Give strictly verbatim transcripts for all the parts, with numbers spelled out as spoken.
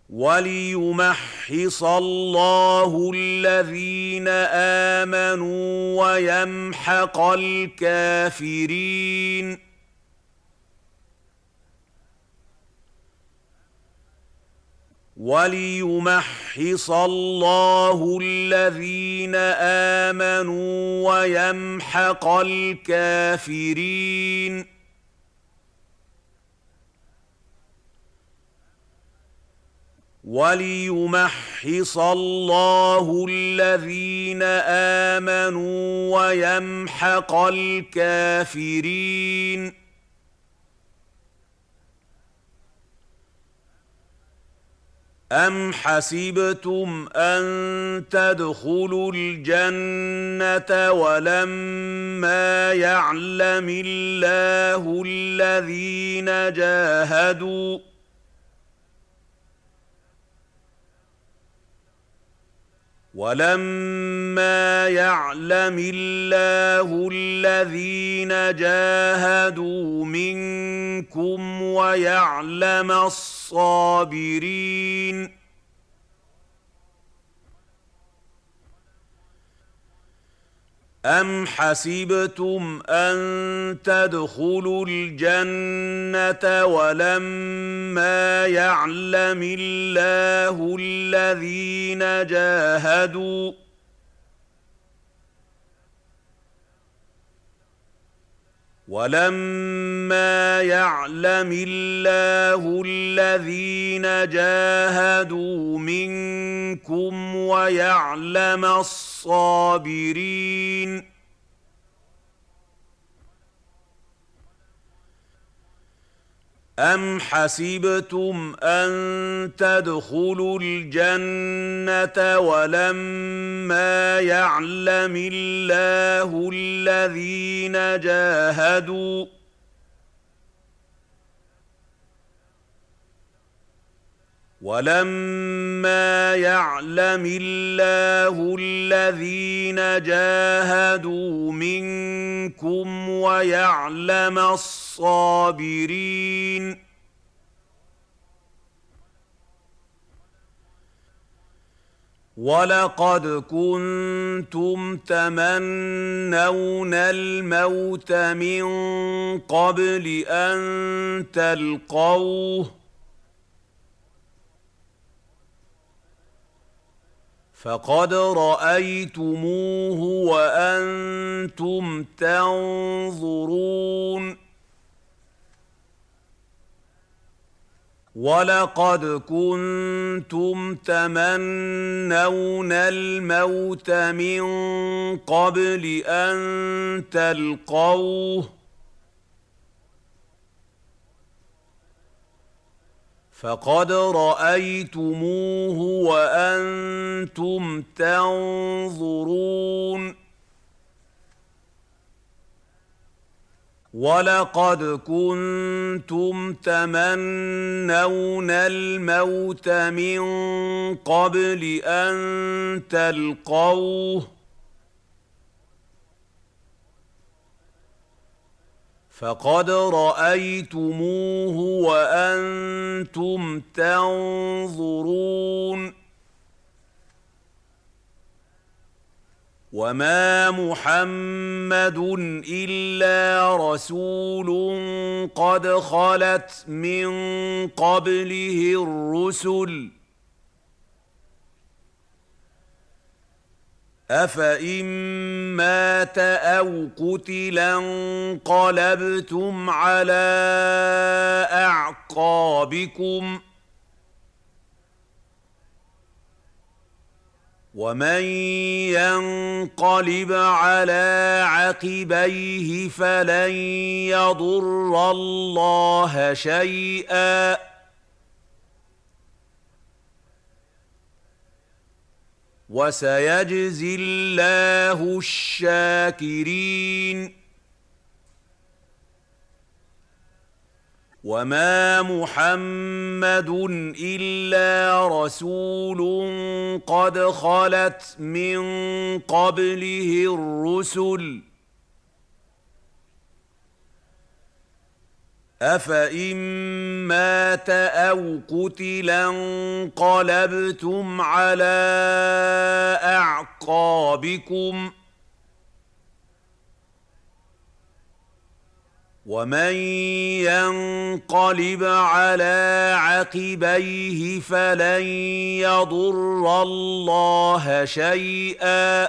وَلِيُمَحِّصَ اللَّهُ الَّذِينَ آمَنُوا وَيَمْحَقَ الْكَافِرِينَ وَلِيُمَحِّصَ اللَّهُ الَّذِينَ آمَنُوا وَيَمْحَقَ الْكَافِرِينَ وَلِيُمَحِّصَ اللَّهُ الَّذِينَ آمَنُوا وَيَمْحَقَ الْكَافِرِينَ أَمْ حَسِبْتُمْ أَن تَدْخُلُوا الْجَنَّةَ وَلَمَّا يَعْلَمِ اللَّهُ الَّذِينَ جَاهَدُوا وَلَمَّا يَعْلَمِ اللَّهُ الَّذِينَ جَاهَدُوا مِنكُمْ وَيَعْلَمَ الصَّابِرِينَ أَمْ حَسِبْتُمْ أَن تَدْخُلُوا الْجَنَّةَ وَلَمَّا يَعْلَمِ اللَّهُ الَّذِينَ جَاهَدُوا وَلَمَّا يَعْلَمِ اللَّهُ الَّذِينَ جَاهَدُوا مِنكُمْ وَيَعْلَمَ الصَّابِرِينَ أَمْ حَسِبْتُمْ أَن تَدْخُلُوا الْجَنَّةَ وَلَمَّا يَعْلَمِ اللَّهُ الَّذِينَ جَاهَدُوا وَلَمَّا يَعْلَمِ اللَّهُ الَّذِينَ جَاهَدُوا مِنكُمْ وَيَعْلَمَ الصَّابِرِينَ وَلَقَدْ كُنتُمْ تَمَنَّوْنَ الْمَوْتَ مِن قَبْلِ أَن تَلْقَوْهُ فَقَدْ رَأَيْتُمُوهُ وَأَنتُمْ تَنظُرُونَ وَلَقَدْ كُنتُمْ تَمَنَّوْنَ الْمَوْتَ مِن قَبْلِ أَن تَلْقَوْهُ فَقَدْ رَأَيْتُمُوهُ وَأَنتُمْ تَنظُرُونَ وَلَقَدْ كُنتُمْ تَمَنَّوْنَ الْمَوْتَ مِن قَبْلِ أَن تَلْقَوْهُ فَقَدْ رَأَيْتُمُوهُ وَأَنتُمْ تَنظُرُونَ وَمَا مُحَمَّدٌ إِلَّا رَسُولٌ قَدْ خَلَتْ مِن قَبْلِهِ الرُّسُلُ أَفَإِن مَّاتَ أَوْ قُتِلَ انقَلَبْتُمْ عَلَىٰ أَعْقَابِكُمْ ۚ وَمَن يَنقَلِبْ عَلَىٰ عَقِبَيْهِ فَلَن يَضُرَّ اللَّهَ شَيْئًا ۗ وَسَيَجْزِي اللَّهُ الشَّاكِرِينَ وَمَا مُحَمَّدٌ إِلَّا رَسُولٌ قَدْ خَلَتْ مِن قَبْلِهِ الرُّسُلُ أفإن مات أو قتلا انقلبتم على أعقابكم ومن ينقلب على عقبيه فلن يضر الله شيئا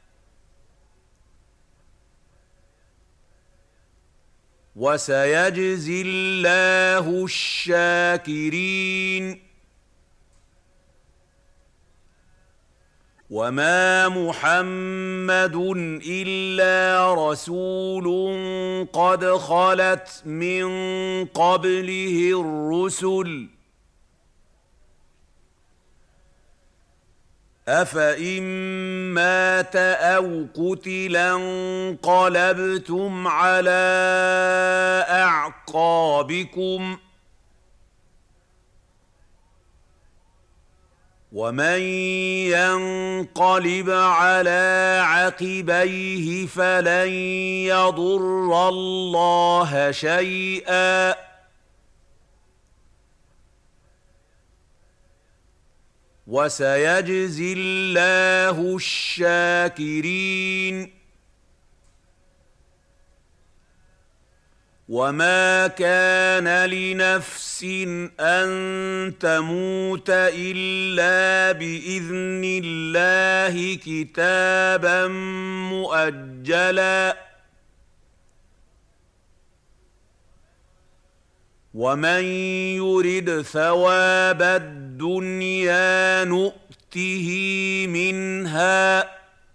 وسيجزي الله الشاكرين. وما محمد إلا رسول قد خلت من قبله الرسل أفإن مات أو قتلا انقلبتم على أعقابكم ومن ينقلب على عقبيه فلن يضر الله شيئا وسيجزي الله الشاكرين. وما كان لنفس أن تموت إلا بإذن الله كتابا مؤجلا ومن يرد ثواب الدنيا نؤته منها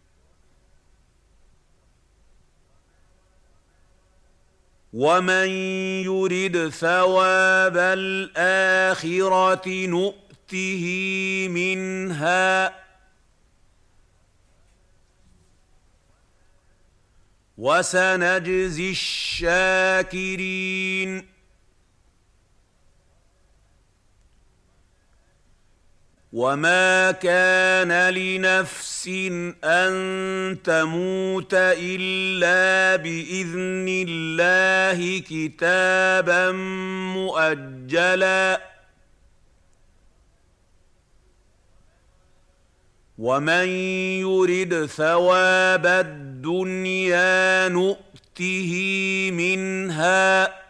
ومن يرد ثواب الآخرة نؤته منها وسنجزي الشاكرين. وما كان لنفس أن تموت إلا بإذن الله كتابا مؤجلا ومن يرد ثواب الدنيا نؤته منها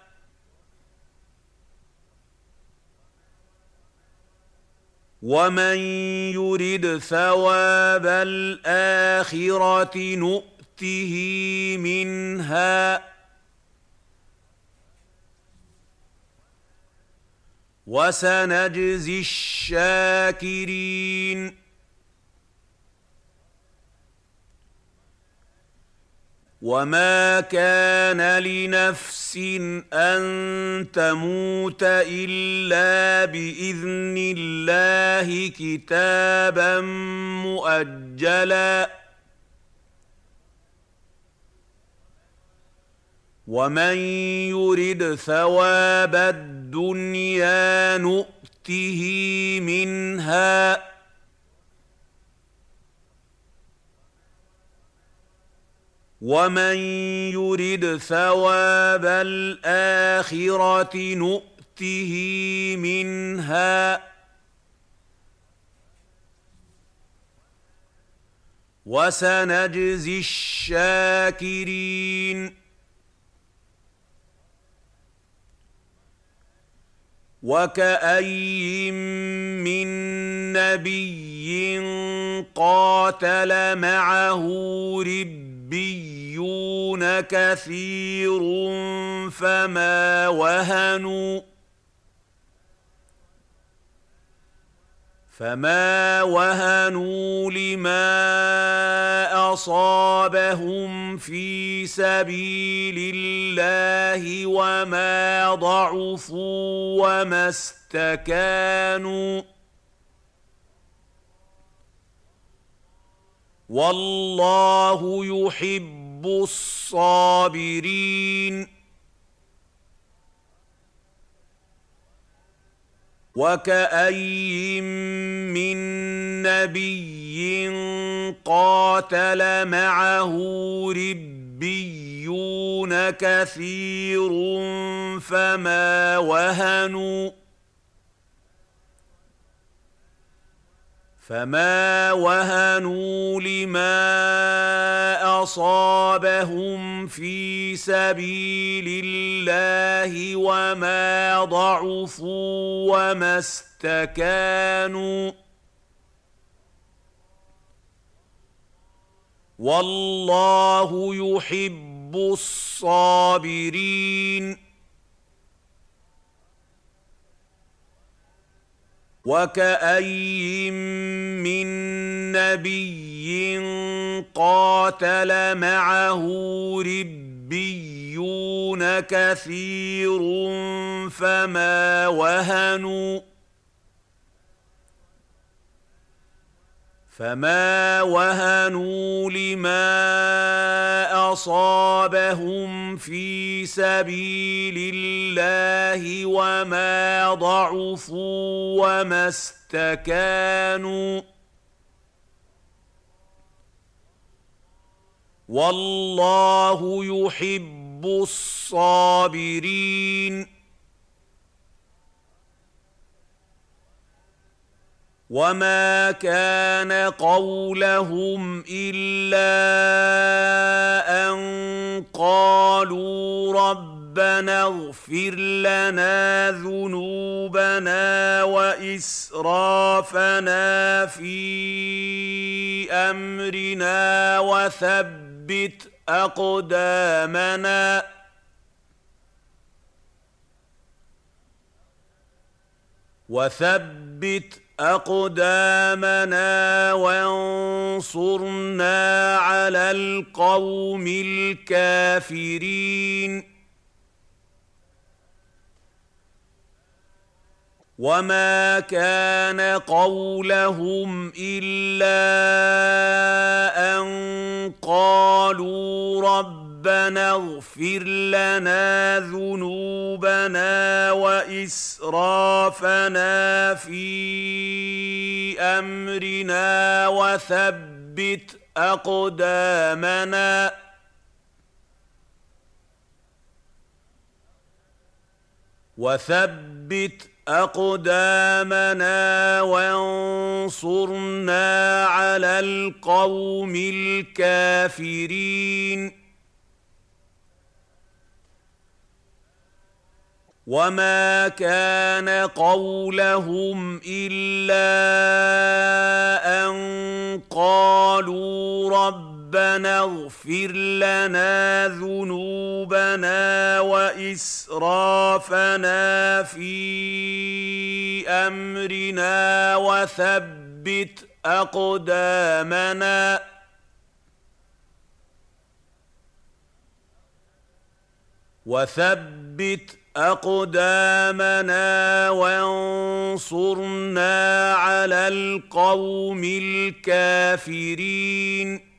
ومن يرد ثواب الآخرة نؤته منها وسنجزي الشاكرين. وما كان لنفس أن تموت إلا بإذن الله كتابا مؤجلا ومن يرد ثواب الدنيا نؤته منها ومن يرد ثواب الآخرة نؤته منها وسنجزي الشاكرين. وكأي من نبي قاتل معه ربيون كثير فما وهنوا فما وهنوا لما أصابهم في سبيل الله وما ضعفوا وما استكانوا والله يحب الصابرين. وكأي من نبي قاتل معه ربيون ربيون كثير فما وهنوا فما وهنوا لما أصابهم في سبيل الله وما ضعفوا وما استكانوا والله يحب الصابرين وكأي من نبي قاتل معه ربيون كثير فما وهنوا فما وهنوا لما أصابهم في سبيل الله وما ضعفوا وما استكانوا والله يحب الصابرين وما كان قولهم إلا أن قالوا ربنا اغفر لنا ذنوبنا وإسرافنا في أمرنا وثبت أقدامنا وثبت أقدامنا وانصرنا على القوم الكافرين وما كان قولهم إلا أن قالوا ربنا اغفر لنا ذنوبنا وإسرافنا في أمرنا وثبت أقدامنا وثبت أقدامنا وانصرنا على القوم الكافرين وما كان قولهم إلا أن قالوا ربنا اغفر لنا ذنوبنا وإسرافنا في أمرنا وثبت أقدامنا وثبت أقدامنا وانصرنا على القوم الكافرين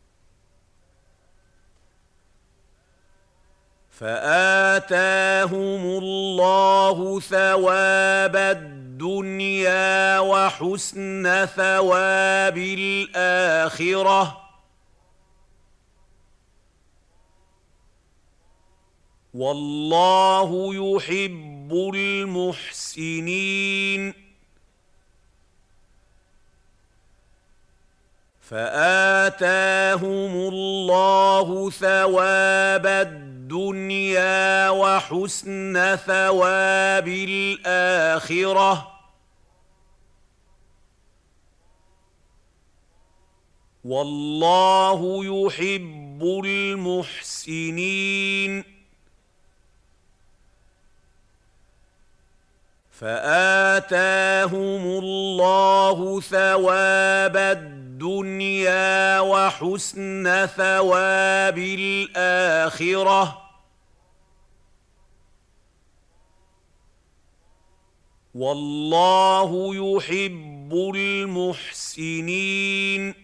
فآتاهم الله ثواب الدنيا وحسن ثواب الآخرة والله يحب المحسنين فآتاهم الله ثواب الدنيا وحسن ثواب الآخرة والله يحب المحسنين فآتاهم الله ثواب الدنيا وحسن ثواب الآخرة والله يحب المحسنين